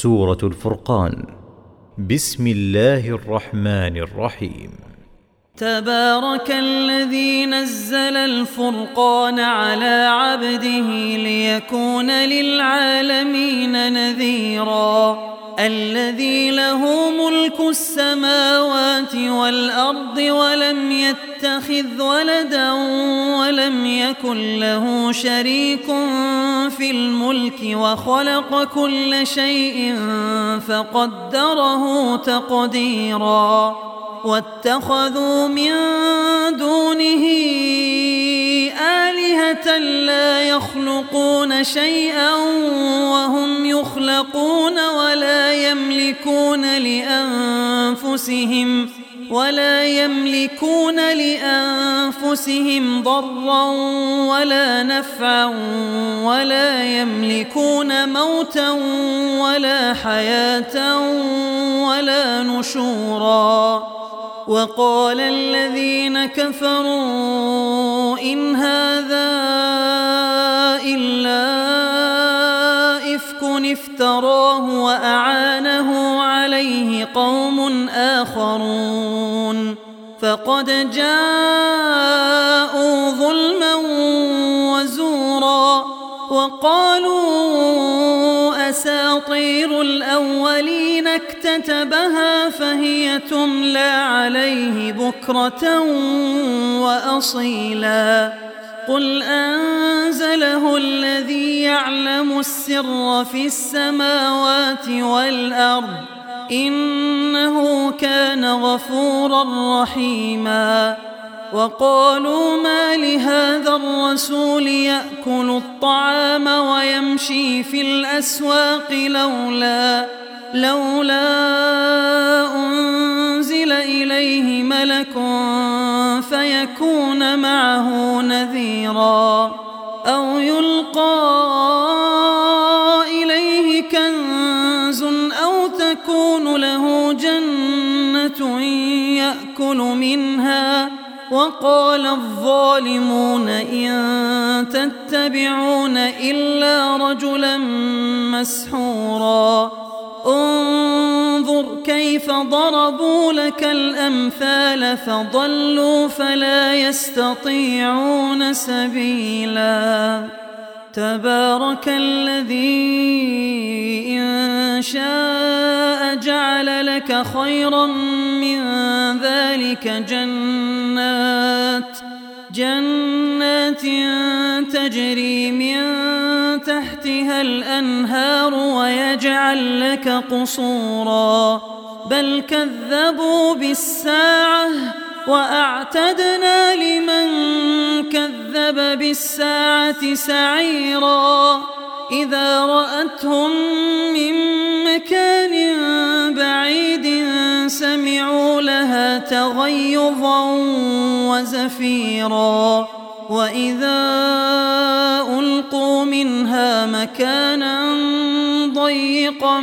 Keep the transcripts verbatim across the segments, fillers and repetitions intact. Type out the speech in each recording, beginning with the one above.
سورة الفرقان. بسم الله الرحمن الرحيم. تبارك الذي نزل الفرقان على عبده ليكون للعالمين نذيرا. الذي له ملك السماوات والأرض ولم يتخذ ولدا ولم يكن له شريك في الملك وخلق كل شيء فقدره تقديرا. واتخذوا من دونه آلهة لا يخلقون شيئا وهم يخلقون ولا يملكون لأنفسهم ولا يملكون لأنفسهم ضرا ولا نفعا ولا يملكون موتا ولا حياة ولا نشورا. وقال الذين كفروا إن هذا إلا إفك افتراه وأعانه عليه قوم آخرون فقد جاءوا ظلما وزورا. وقالوا أساطير الأولين اكتتبها فهي تملى عليه بكرة وأصيلا. قل أنزله الذي يعلم السر في السماوات والأرض إنه كان غفورا رحيما. وقالوا ما لهذا الرسول يأكل الطعام ويمشي في الأسواق لولا لولا أنزل إليه ملك فيكون معه نذيرا أو يلقى إليه كنز أو تكون له جنة يأكل منها. وقال الظالمون إن تتبعون إلا رجلا مسحورا. انظر كيف ضربوا لك الأمثال فضلوا فلا يستطيعون سبيلا. تبارك الذي إن شاء جعل لك خيرا من ذلك جنات جنات تجري من تحتها الأنهار ويجعل لك قصورا. بل كذبوا بالساعة وأعتدنا لمن كذب بالساعة سعيرا. إذا رأتهم من مكان بعيد سمعوا لها تغيظا وزفيرا. وإذا ألقوا منها مكانا ضيقا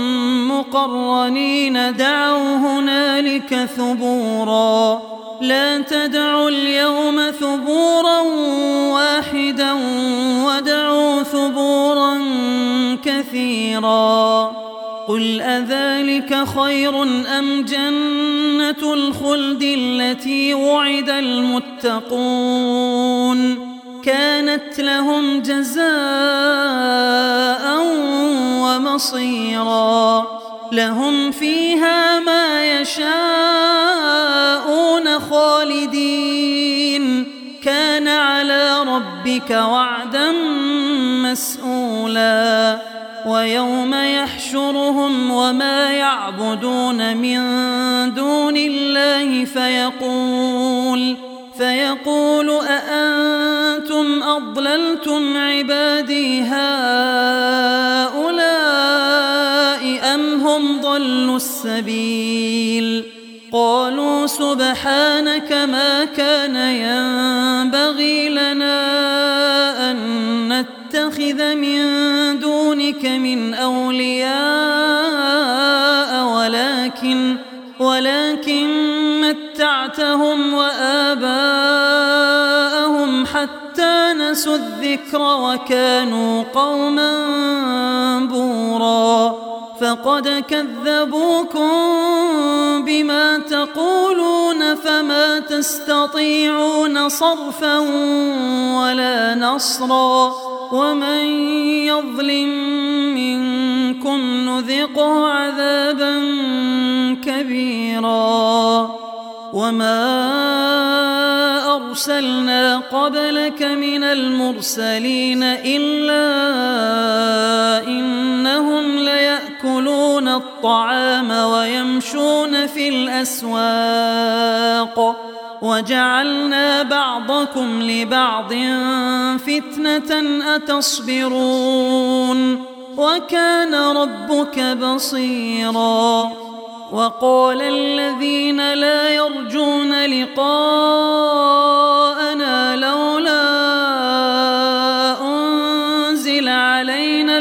مقرنين دعوا هنالك ثبورا. لا تدعوا اليوم ثبورا واحدا وادعوا ثبورا كثيرا. قل أذلك خير أم جنة الخلد التي وعد المتقون كانت لهم جزاء ومصيرا. لهم فيها ما يشاءون خالدين كان على ربك وعدا مسئولا. ويوم يحشرهم وما يعبدون من دون الله فيقول فيقول أأنتم أضللتم عبادي هؤلاء أم هم ضلوا السبيل. قالوا سبحانك ما كان ينبغي لنا أن نتخذ من دونك من أولياء ولكن ولكن متعتهم وآباءهم حتى نسوا الذكر وكانوا قوما بورا. فقد كذبوكم بما تقولون فما تستطيعون صرفا ولا نصرا ومن يظلم منكم نذقه عذابا كبيرا وما أرسلنا قبلك من المرسلين إلا إنهم ليأكلون الطعام ويمشون في الأسواق وجعلنا بعضكم لبعض فتنة أتصبرون وكان ربك بصيرا وقال الذين لا يرجون لقاءنا لولا أنزل علينا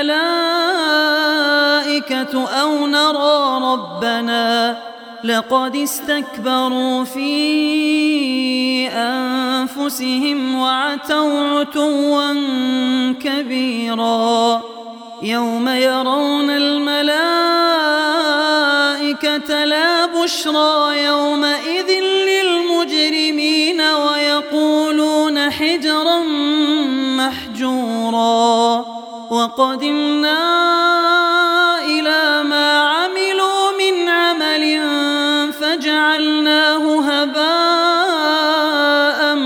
الملائكة أو نرى ربنا لقد استكبروا في أنفسهم وعتوا عتوا كبيرا يوم يرون الملائكة لا بشرى يومئذ للمجرمين ويقولون حجرا محجورا وقدمنا إلى ما عملوا من عمل فجعلناه هباء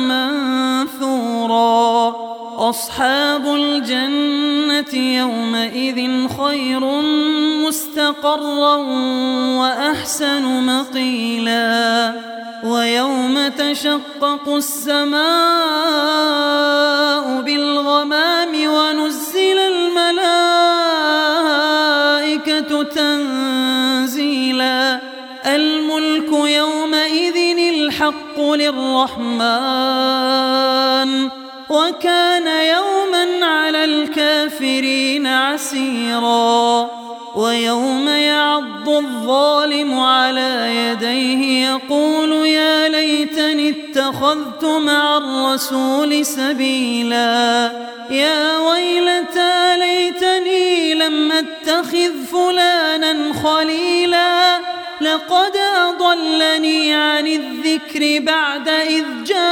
منثورا أصحاب الجنة يومئذ خير مستقرا وأحسن مقيلا ويوم تشقق السماء بالغمام ونزل الملائكة تنزيلا الملك يومئذ الحق للرحمن وكان يوما على الكافرين عسيرا ويوم يعض الظالم على يديه يقول يا ليتني اتخذت مع الرسول سبيلا يا ويلتى ليتني لم اتخذ فلانا خليلا لقد أضلني عن الذكر بعد إذ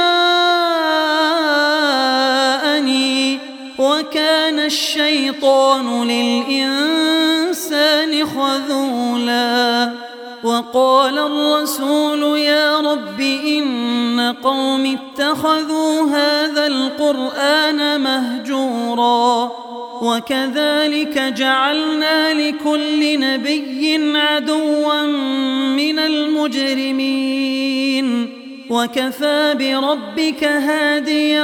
جاءني وكان الشيطان للإنسان خذولا وقال الرسول يا رب إن قوم اتخذوا هذا القرآن مهجورا وكذلك جعلنا لكل نبي عدوا من المجرمين وكفى بربك هاديا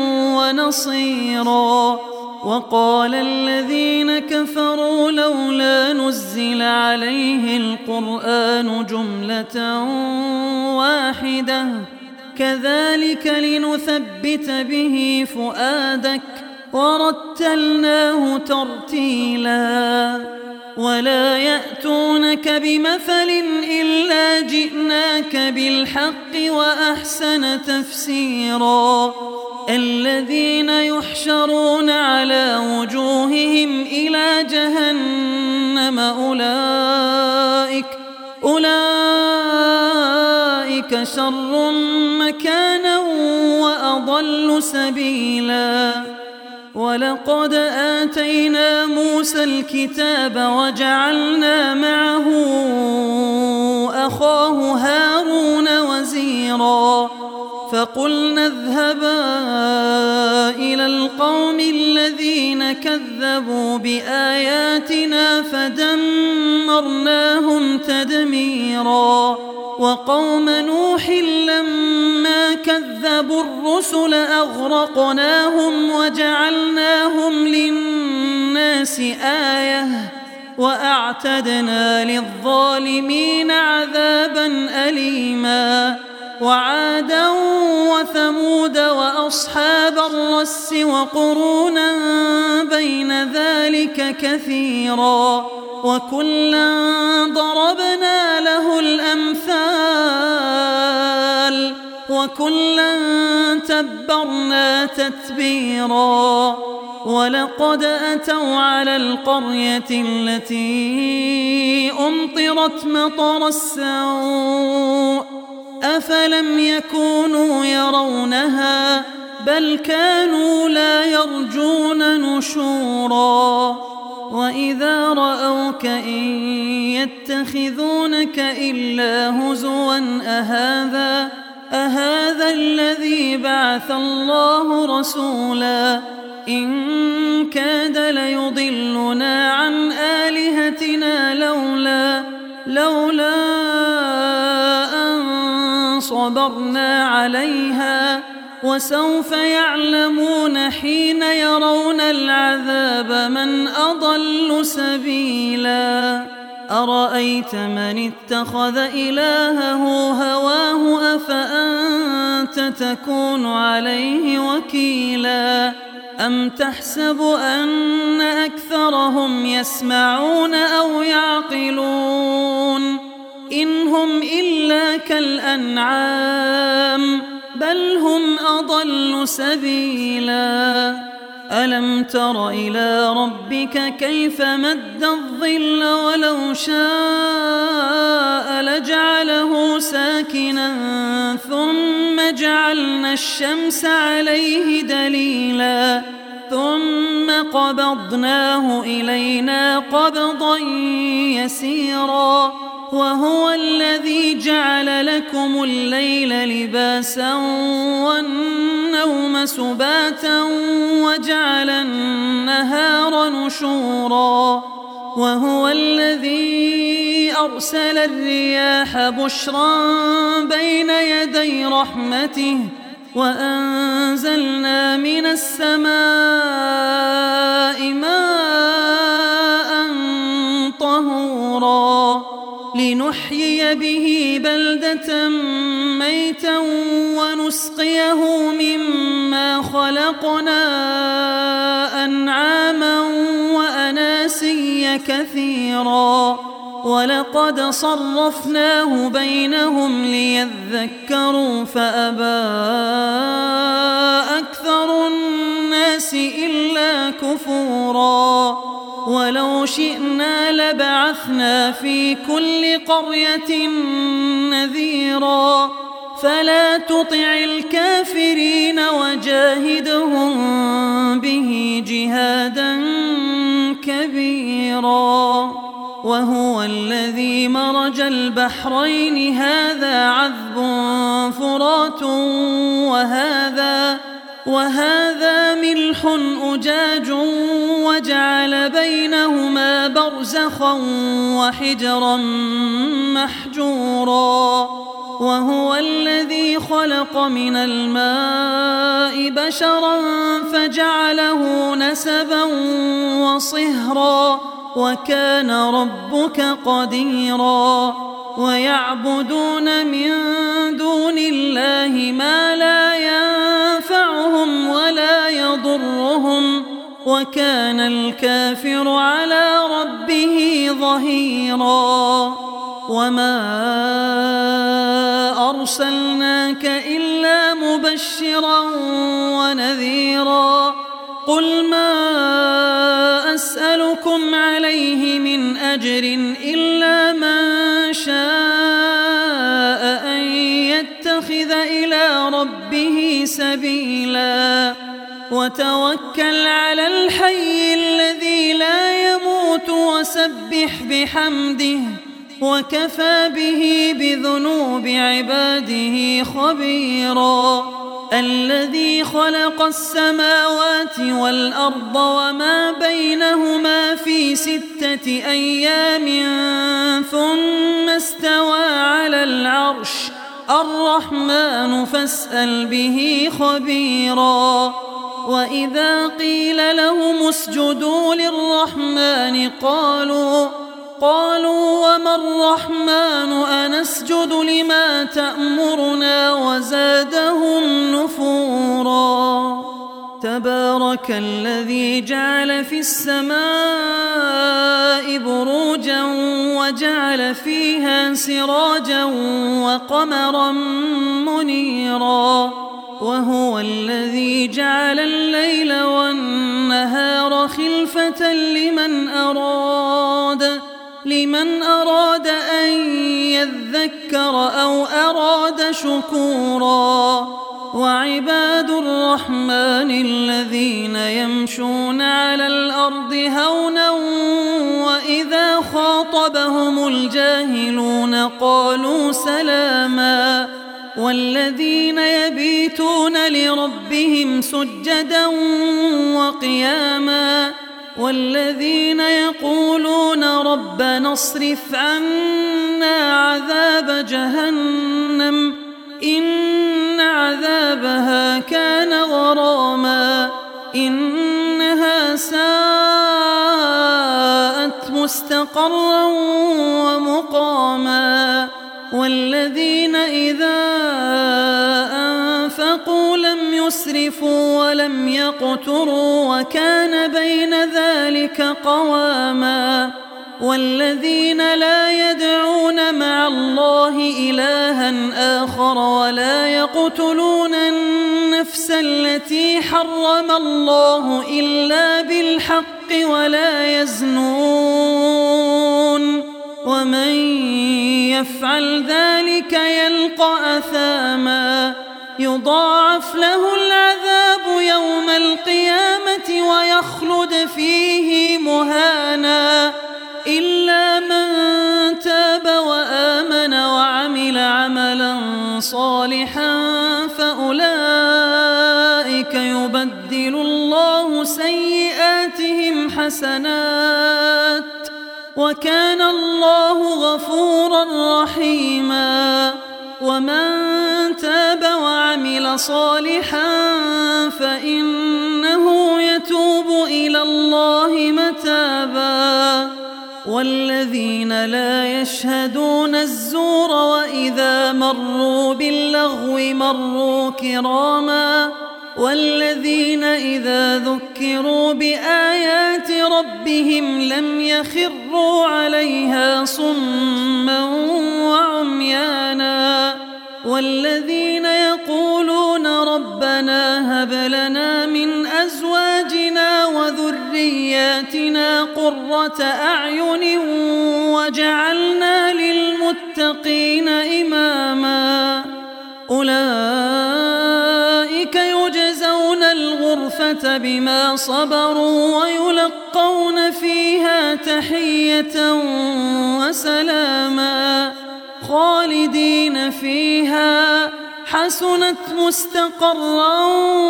ونصيرا وقال الذين كفروا لولا نزل عليه القرآن جملة واحدة كذلك لنثبت به فؤادك ورتلناه ترتيلا ولا يأتونك بمثل إلا جئناك بالحق وأحسن تفسيرا الذين يحشرون على وجوههم إلى جهنم أولئك أولئك شر مكانا وأضل سبيلا ولقد آتينا موسى الكتاب وجعلنا معه أخاه هارون وزيرا فقلنا اذهبا إلى القوم الذين كذبوا بآياتنا فدمرناهم تدميرا وقوم نوح لما كذبوا الرسل أغرقناهم وجعلناهم للناس آية وأعتدنا للظالمين عذابا أليما وعادا وثمود وأصحاب الرس وقرونا بين ذلك كثيرا وكلا ضربنا له الأمثال وكلا تبرنا تتبيرا ولقد أتوا على القرية التي أمطرت مطر السوء أفلم يكونوا يرونها بل كانوا لا يرجون نشورا وإذا رأوك إن يتخذونك إلا هزوا أهذا أهذا الذي بعث الله رسولا إن كاد ليضلنا عن آلهتنا لولا لولا أن صبرنا عليها وسوف يعلمون حين يرون العذاب من أضل سبيلا أرأيت من اتخذ إلهه هواه أفأنت تكون عليه وكيلا أم تحسب أن أكثرهم يسمعون أو يعقلون إن هم إلا كالأنعام بل هم أضل سبيلا ألم تر إلى ربك كيف مد الظل ولو شاء لجعله ساكنا ثم جعلنا الشمس عليه دليلا ثم قبضناه إلينا قبضا يسيرا وهو الذي جعل لكم الليل لباسا والنوم سباتا وجعل النهار نشورا وهو الذي أرسل الرياح بشرا بين يدي رحمته وأنزلنا من السماء ماء طهورا لنحيي به بلدة ميتا ونسقيه مما خلقنا أنعاما وأناسيا كثيرا ولقد صرفناه بينهم ليذكروا فأبى أكثر الناس إلا كفورا ولو شئنا لبعثنا في كل قرية نذيرا فلا تطع الكافرين وجاهدهم به جهادا كبيرا وهو الذي مرج البحرين هذا عذب فرات وهذا وهذا ملح أجاج وجعل بينهما برزخا وحجرا محجورا وهو الذي خلق من الماء بشرا فجعله نسبا وصهرا وكان ربك قديرا ويعبدون من دون الله ما لا ينفعهم ولا يضرهم وكان الكافر على ربه ظهيرا وما أرسلناك إلا مبشرا ونذيرا قل ما أسألكم عليه من أجر إلا من شاء أن يتخذ إلى ربه سبيلا وتوكل على الحي الذي لا يموت وسبح بحمده وكفى به بذنوب عباده خبيرا الذي خلق السماوات والأرض وما بينهما في ستة أيام ثم استوى على العرش الرحمن فاسأل به خبيرا وإذا قيل لهم اسجدوا للرحمن قالوا قالوا وما الرحمن أنسجد لما تأمرنا وزادهم نفورا تبارك الذي جعل في السماء بروجا وجعل فيها سراجا وقمرا منيرا وهو الذي جعل الليل والنهار والنهار خلفة لمن أراد لمن أراد أن يذكر أو أراد شكورا وعباد الرحمن الذين يمشون على الأرض هونا وإذا خاطبهم الجاهلون قالوا سلاما والذين يبيتون لربهم سجدا وقياما والذين يقولون ربنا اصرف عنا عذاب جهنم إن عذابها كان غراما إنها ساءت مستقرا ومقاما والذين إذا أنفقوا لم يسرفوا ولم يقتروا وكان بين ذلك قواما والذين لا يدعون مع الله إلها آخر ولا يقتلون النفس التي حرم الله إلا بالحق ولا يزنون ومن يفعل ذلك يلقى أثاما يضاعف له العذاب يوم القيامة ويخلد فيه مهانا إلا من تاب وآمن وعمل عملا صالحا فأولئك يبدل الله سيئاتهم حسنات وكان الله غفورا رحيما ومن تاب وعمل صالحا فإنه يتوب إلى الله متابا والذين لا يشهدون الزور وإذا مروا باللغو مروا كراما والذين إذا ذكروا بآيات ربهم لم يخروا عليها صما وعميانا والذين يقولون ربنا هب لنا من أزواجنا وذرياتنا قرة أعين وجعلنا للمتقين إماما أولئك يجزون الغرفة بما صبروا ويلقون فيها تحية وسلاما خالدين فيها حسنت مستقرا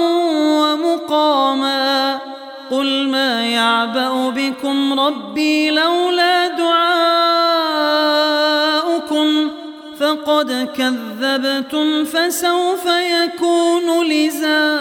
ومقاما قل ما يعبأ بكم ربي لولا دعاؤكم فقد كذبتم فسوف يكون لزاما.